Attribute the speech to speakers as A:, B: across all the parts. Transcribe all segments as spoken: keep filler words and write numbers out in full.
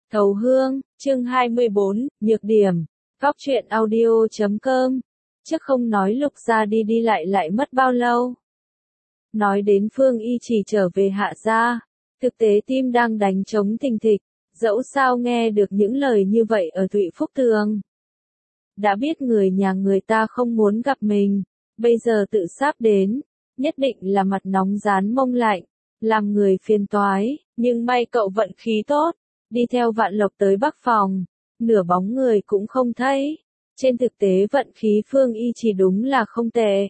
A: Thấu Hương, chương hai mươi bốn, nhược điểm. Góc truyện audio chấm com. Chứ không nói Lục gia đi đi lại lại mất bao lâu. Nói đến Phương Y chỉ trở về Hạ gia, thực tế tim đang đánh trống thình thịch, dẫu sao nghe được những lời như vậy ở Thụy Phúc Tường. Đã biết người nhà người ta không muốn gặp mình, bây giờ tự sắp đến, nhất định là mặt nóng rán mông lạnh, làm người phiền toái, nhưng may cậu vận khí tốt, đi theo Vạn Lộc tới Bắc Phòng, nửa bóng người cũng không thấy. Trên thực tế vận khí Phương Y chỉ đúng là không tệ.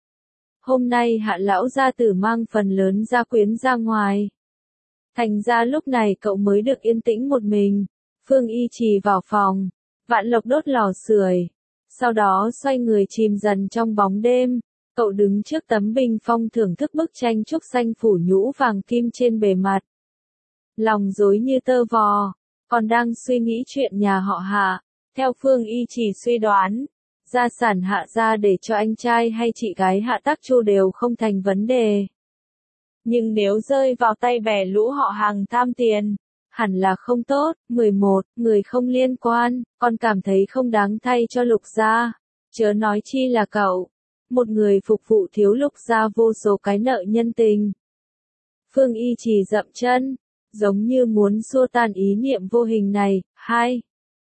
A: Hôm nay Hạ lão gia tử mang phần lớn gia quyến ra ngoài. Thành ra lúc này cậu mới được yên tĩnh một mình. Phương Y chỉ vào phòng, Vạn Lộc đốt lò sưởi, sau đó xoay người chìm dần trong bóng đêm. Cậu đứng trước tấm bình phong thưởng thức bức tranh trúc xanh phủ nhũ vàng kim trên bề mặt. Lòng rối như tơ vò, còn đang suy nghĩ chuyện nhà họ Hạ. Theo Phương Y chỉ suy đoán, gia sản Hạ gia để cho anh trai hay chị gái Hạ Tắc Chu đều không thành vấn đề. Nhưng nếu rơi vào tay bè lũ họ hàng tham tiền, hẳn là không tốt. mười một Người không liên quan, còn cảm thấy không đáng thay cho Lục gia. Chớ nói chi là cậu, một người phục vụ thiếu Lục gia vô số cái nợ nhân tình. Phương Y chỉ dậm chân, giống như muốn xua tan ý niệm vô hình này. Hai.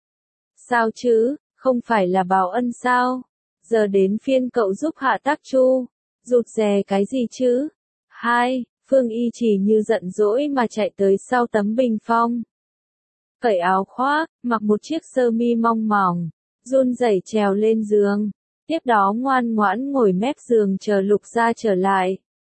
A: Sao chứ, không phải là báo ân sao? Giờ đến phiên cậu giúp Hạ Tắc Chu, rụt rè cái gì chứ? Hai. Phương Y chỉ như giận dỗi mà chạy tới sau tấm bình phong. Cởi áo khoác, mặc một chiếc sơ mi mong mỏng, run rẩy trèo lên giường, tiếp đó ngoan ngoãn ngồi mép giường chờ Lục gia trở lại.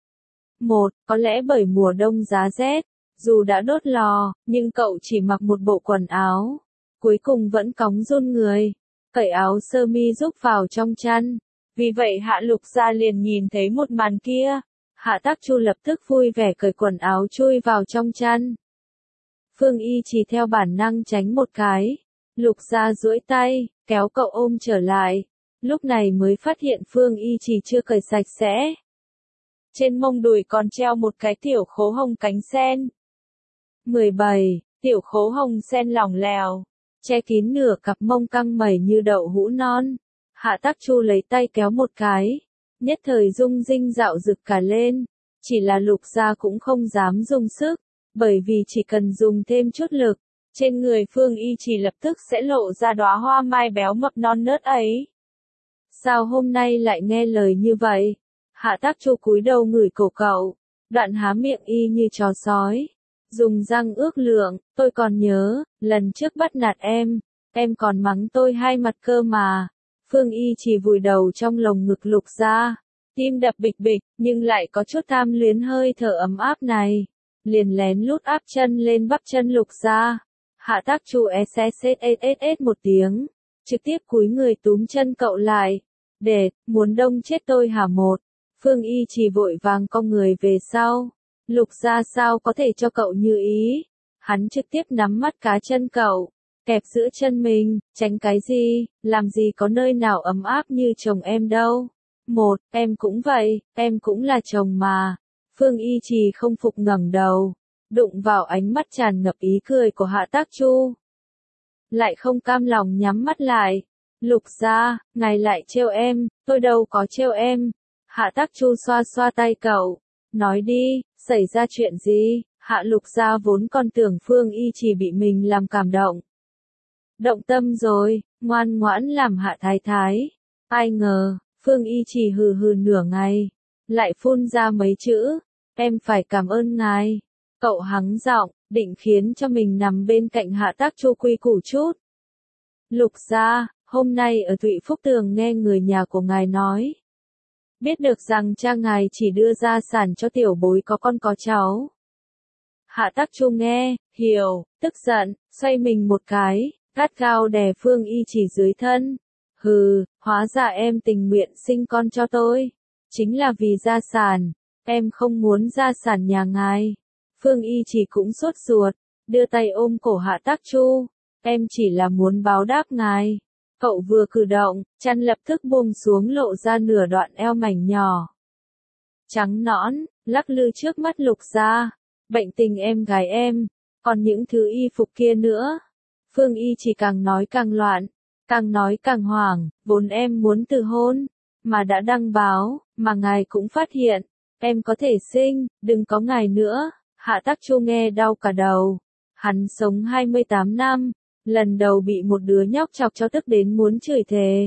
A: Một, có lẽ bởi mùa đông giá rét, dù đã đốt lò, nhưng cậu chỉ mặc một bộ quần áo, cuối cùng vẫn cóng run người, cởi áo sơ mi rúc vào trong chăn. Vì vậy Hạ Lục gia liền nhìn thấy một màn kia. Hạ Tắc Chu lập tức vui vẻ cởi quần áo chui vào trong chăn. Phương Y chỉ theo bản năng tránh một cái. Lục gia duỗi tay, kéo cậu ôm trở lại. Lúc này mới phát hiện Phương Y chỉ chưa cởi sạch sẽ. Trên mông đùi còn treo một cái tiểu khố hồng cánh sen. mười bảy Tiểu khố hồng sen lỏng lẻo, che kín nửa cặp mông căng mẩy như đậu hũ non. Hạ Tắc Chu lấy tay kéo một cái, nhất thời rung rinh dạo rực cả lên. Chỉ là Lục gia cũng không dám dùng sức, bởi vì chỉ cần dùng thêm chút lực, trên người Phương Y chỉ lập tức sẽ lộ ra đóa hoa mai béo mập non nớt ấy. Sao hôm nay lại nghe lời như vậy? Hạ Tắc Chu cúi đầu ngửi cổ cậu, đoạn há miệng y như chó sói, dùng răng ước lượng. Tôi còn nhớ, lần trước bắt nạt em, em còn mắng tôi hai mặt cơ mà. Phương Y chỉ vùi đầu trong lồng ngực Lục gia, tim đập bịch bịch, nhưng lại có chút tham luyến hơi thở ấm áp này, liền lén lút áp chân lên bắp chân Lục gia. Hạ Tắc Chu ét một tiếng, trực tiếp cúi người túm chân cậu lại. Để, muốn đông chết tôi hả? Một. Phương Y chỉ vội vàng cong người về sau. Lục gia sao có thể cho cậu như ý? Hắn trực tiếp nắm mắt cá chân cậu, kẹp giữa chân mình. Tránh cái gì? Làm gì có nơi nào ấm áp như chồng em đâu. Một, em cũng vậy, em cũng là chồng mà. Phương Y chỉ không phục ngẩng đầu, đụng vào ánh mắt tràn ngập ý cười của Hạ Tắc Chu. Lại không cam lòng nhắm mắt lại. Lục gia, ngài lại trêu em, tôi đâu có trêu em. Hạ Tắc Chu xoa xoa tay cậu, nói đi, xảy ra chuyện gì? Hạ Lục gia vốn còn tưởng Phương Y chỉ bị mình làm cảm động. Động tâm rồi, ngoan ngoãn làm Hạ Thái Thái. Ai ngờ, Phương Y chỉ hừ hừ nửa ngày, lại phun ra mấy chữ, em phải cảm ơn ngài. Cậu hắng giọng, định khiến cho mình nằm bên cạnh Hạ Tắc Chu quy củ chút. Lục gia, hôm nay ở Thụy Phúc Tường nghe người nhà của ngài nói, biết được rằng cha ngài chỉ đưa gia sản cho tiểu bối có con có cháu. Hạ Tắc Chu nghe, hiểu, tức giận, xoay mình một cái, gắt gao đè Phương Y chỉ dưới thân. Hừ, hóa ra em tình nguyện sinh con cho tôi, chính là vì gia sản, em không muốn gia sản nhà ngài. Phương Y chỉ cũng sốt ruột, đưa tay ôm cổ Hạ Tắc Chu, em chỉ là muốn báo đáp ngài. Cậu vừa cử động, chăn lập tức buông xuống lộ ra nửa đoạn eo mảnh nhỏ. Trắng nõn, lắc lư trước mắt Lục gia. Bệnh tình em gái em, còn những thứ y phục kia nữa, Phương Y chỉ càng nói càng loạn, càng nói càng hoảng, vốn em muốn từ hôn, mà đã đăng báo, mà ngài cũng phát hiện, em có thể sinh, đừng có ngài nữa. Hạ Tắc Chu nghe đau cả đầu. Hắn sống hai mươi tám năm, lần đầu bị một đứa nhóc chọc cho tức đến muốn chửi thề.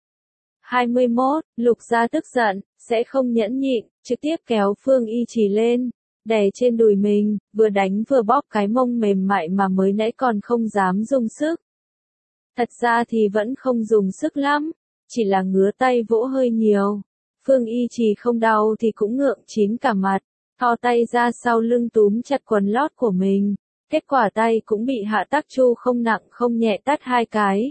A: hai mươi mốt, Lục Gia tức giận, sẽ không nhẫn nhịn, trực tiếp kéo Phương Y Chỉ lên, đè trên đùi mình, vừa đánh vừa bóp cái mông mềm mại mà mới nãy còn không dám dùng sức. Thật ra thì vẫn không dùng sức lắm, chỉ là ngứa tay vỗ hơi nhiều. Phương Y Chỉ không đau thì cũng ngượng chín cả mặt, thò tay ra sau lưng túm chặt quần lót của mình. Kết quả tay cũng bị Hạ Tắc Chu không nặng không nhẹ tát hai cái.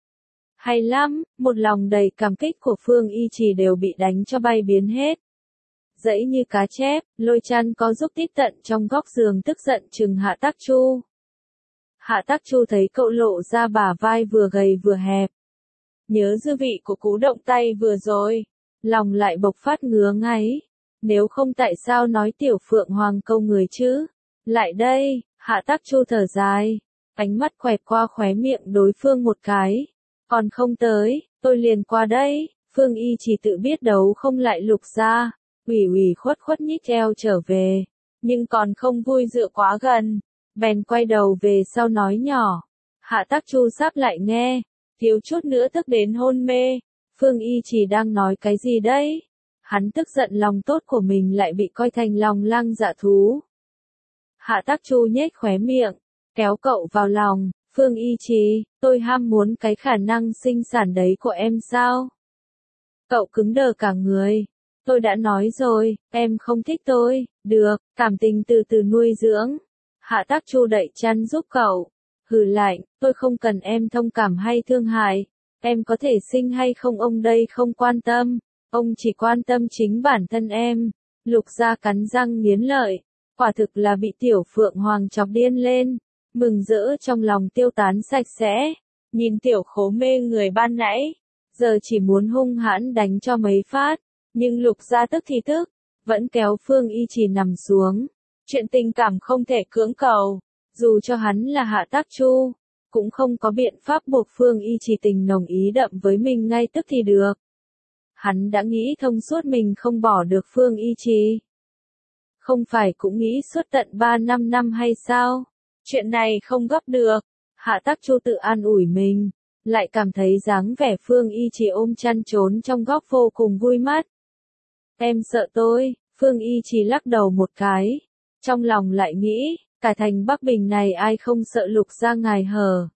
A: Hay lắm, một lòng đầy cảm kích của Phương Y Chỉ đều bị đánh cho bay biến hết. Dẫy như cá chép, Lôi Chăn có giúp tít tận trong góc giường tức giận chừng Hạ Tắc Chu. Hạ Tắc Chu thấy cậu lộ ra bả vai vừa gầy vừa hẹp. Nhớ dư vị của cú động tay vừa rồi, lòng lại bộc phát ngứa ngáy. Nếu không tại sao nói Tiểu Phượng Hoàng câu người chứ? Lại đây, Hạ Tắc Chu thở dài, ánh mắt quẹt qua khóe miệng đối phương một cái. Còn không tới, tôi liền qua đây. Phương Y chỉ tự biết đấu không lại Lục Gia, ủy ủy khuất khuất nhích eo trở về, nhưng còn không vui dựa quá gần, bèn quay đầu về sau nói nhỏ. Hạ Tắc Chu sắp lại nghe, thiếu chút nữa tức đến hôn mê. Phương Y chỉ đang nói cái gì đấy? Hắn tức giận lòng tốt của mình lại bị coi thành lòng lang dạ thú. Hạ Tắc Chu nhếch khóe miệng, kéo cậu vào lòng. Phương Y Trì, tôi ham muốn cái khả năng sinh sản đấy của em sao? Cậu cứng đờ cả người. Tôi đã nói rồi, em không thích tôi. Được, cảm tình từ từ nuôi dưỡng. Hạ Tắc Chu đậy chăn giúp cậu. Hừ lạnh, tôi không cần em thông cảm hay thương hại. Em có thể sinh hay không ông đây không quan tâm. Ông chỉ quan tâm chính bản thân em. Lục Gia cắn răng nghiến lợi. Quả thực là bị Tiểu Phượng Hoàng chọc điên lên. Mừng rỡ trong lòng tiêu tán sạch sẽ, nhìn Tiểu Khố mê người ban nãy, giờ chỉ muốn hung hãn đánh cho mấy phát, nhưng Lục Gia tức thì tức, vẫn kéo Phương Y Chỉ nằm xuống. Chuyện tình cảm không thể cưỡng cầu, dù cho hắn là Hạ Tắc Chu, cũng không có biện pháp buộc Phương Y Chỉ tình nồng ý đậm với mình ngay tức thì được. Hắn đã nghĩ thông suốt mình không bỏ được Phương Y Chỉ. Không phải cũng nghĩ suốt tận ba năm năm hay sao? Chuyện này không gấp được. Hạ Tắc Chu tự an ủi mình, lại cảm thấy dáng vẻ Phương Y Chỉ ôm chăn trốn trong góc vô cùng vui mắt. Em sợ tôi, Phương Y Chỉ lắc đầu một cái, trong lòng lại nghĩ, cả thành Bắc Bình này ai không sợ Lục Gia ngài hờ.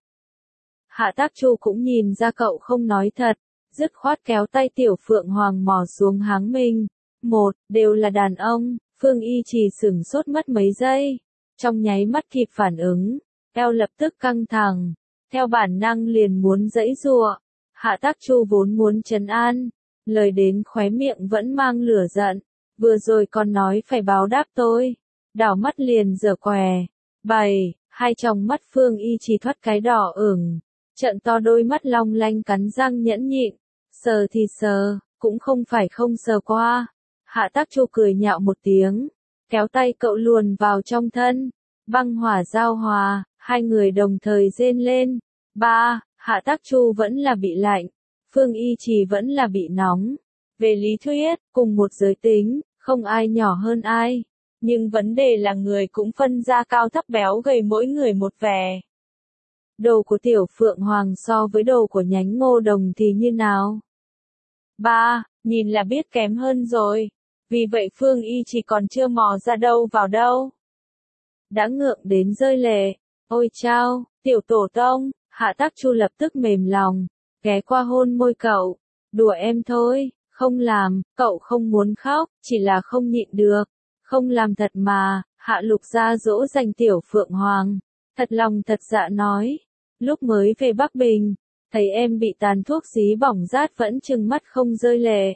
A: Hạ Tắc Chu cũng nhìn ra cậu không nói thật, dứt khoát kéo tay Tiểu Phượng Hoàng mò xuống háng mình. Một, đều là đàn ông. Phương Y Chỉ sửng sốt mất mấy giây. Trong nháy mắt kịp phản ứng, eo lập tức căng thẳng, theo bản năng liền muốn giãy giụa. Hạ Tắc Chu vốn muốn trấn an, lời đến khóe miệng vẫn mang lửa giận, vừa rồi còn nói phải báo đáp tôi, đảo mắt liền giở què. Bảy, hai tròng mắt Phương Y Chỉ thoát cái đỏ ửng, trợn to đôi mắt long lanh cắn răng nhẫn nhịn, sờ thì sờ, cũng không phải không sờ qua. Hạ Tắc Chu cười nhạo một tiếng, kéo tay cậu luồn vào trong thân, băng hỏa giao hòa, hai người đồng thời rên lên. Ba, Hạ Tắc Chu vẫn là bị lạnh, Phương Y Chỉ vẫn là bị nóng. Về lý thuyết, cùng một giới tính, không ai nhỏ hơn ai, nhưng vấn đề là người cũng phân ra cao thấp béo gầy mỗi người một vẻ. Đồ của Tiểu Phượng Hoàng so với đồ của nhánh Ngô Đồng thì như nào? Ba, nhìn là biết kém hơn rồi. Vì vậy Phương Y chỉ còn chưa mò ra đâu vào đâu. Đã ngượng đến rơi lệ. Ôi chao, Tiểu Tổ Tông. Hạ Tắc Chu lập tức mềm lòng, ghé qua hôn môi cậu. Đùa em thôi, không làm, cậu không muốn khóc, chỉ là không nhịn được. Không làm thật mà. Hạ Lục Gia dỗ dành Tiểu Phượng Hoàng, thật lòng thật dạ nói. Lúc mới về Bắc Bình, thấy em bị tàn thuốc dí bỏng rát vẫn trừng mắt không rơi lệ.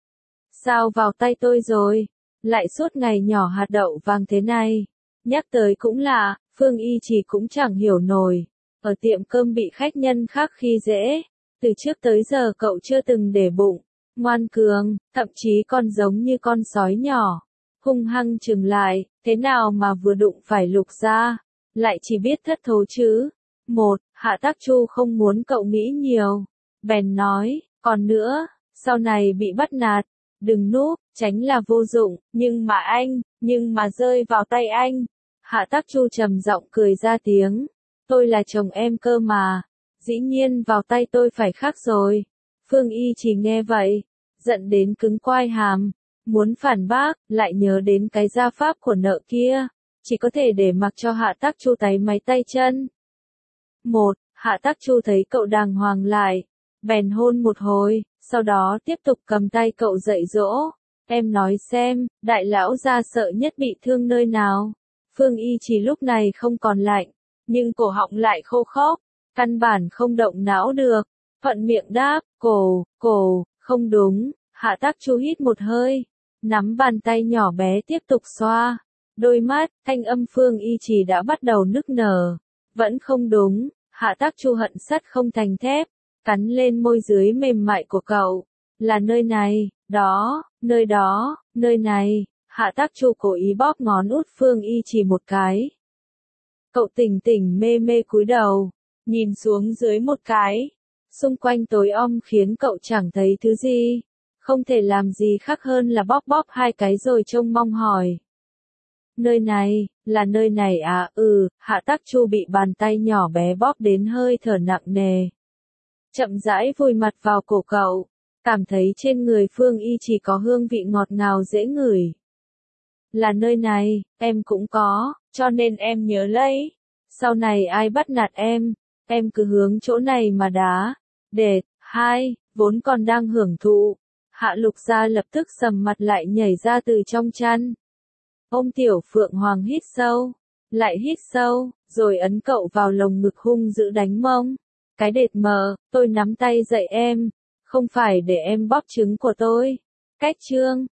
A: Sao vào tay tôi rồi, lại suốt ngày nhỏ hạt đậu vàng thế này. Nhắc tới cũng lạ, Phương Y Chỉ cũng chẳng hiểu nổi. Ở tiệm cơm bị khách nhân khác khi dễ, từ trước tới giờ cậu chưa từng để bụng, ngoan cường, thậm chí còn giống như con sói nhỏ, hung hăng chừng lại, thế nào mà vừa đụng phải Lục Gia, lại chỉ biết thất thố chứ. Một, Hạ Tác Chu không muốn cậu nghĩ nhiều. Bèn nói, còn nữa, sau này bị bắt nạt, đừng núp, tránh là vô dụng, nhưng mà anh, nhưng mà rơi vào tay anh. Hạ Tác Chu trầm giọng cười ra tiếng, tôi là chồng em cơ mà, dĩ nhiên vào tay tôi phải khác rồi. Phương Y chỉ nghe vậy, giận đến cứng quai hàm, muốn phản bác, lại nhớ đến cái gia pháp của nợ kia, chỉ có thể để mặc cho Hạ Tác Chu táy máy tay chân. Một, Hạ Tác Chu thấy cậu đàng hoàng lại, bèn hôn một hồi, sau đó tiếp tục cầm tay cậu dạy dỗ. Em nói xem, đại lão gia sợ nhất bị thương nơi nào? Phương Y chỉ lúc này không còn lạnh, nhưng cổ họng lại khô khốc, căn bản không động não được. Thuận miệng đáp, cổ, cổ, không đúng. Hạ Tác Chu hít một hơi, nắm bàn tay nhỏ bé tiếp tục xoa. Đôi mắt, thanh âm Phương Y chỉ đã bắt đầu nức nở. Vẫn không đúng. Hạ Tác Chu hận sắt không thành thép, cắn lên môi dưới mềm mại của cậu. Là nơi này, đó, nơi đó, nơi này. Hạ Tác Chu cố ý bóp ngón út Phương Y chỉ một cái. Cậu tỉnh tỉnh mê mê cúi đầu, nhìn xuống dưới một cái. Xung quanh tối om khiến cậu chẳng thấy thứ gì. Không thể làm gì khác hơn là bóp bóp hai cái rồi trông mong hỏi. Nơi này, là nơi này à? Ừ. Hạ Tác Chu bị bàn tay nhỏ bé bóp đến hơi thở nặng nề. Chậm rãi vùi mặt vào cổ cậu, cảm thấy trên người Phương Y chỉ có hương vị ngọt ngào dễ ngửi. Là nơi này, em cũng có, cho nên em nhớ lấy. Sau này ai bắt nạt em, em cứ hướng chỗ này mà đá. Đệt, hai, vốn còn đang hưởng thụ. Hạ Lục Gia lập tức sầm mặt lại nhảy ra từ trong chăn. Ôm Tiểu Phượng Hoàng hít sâu, lại hít sâu, rồi ấn cậu vào lồng ngực hung dữ đánh mông. Cái đệt mờ, tôi nắm tay dạy em, không phải để em bóp trứng của tôi. Cách chương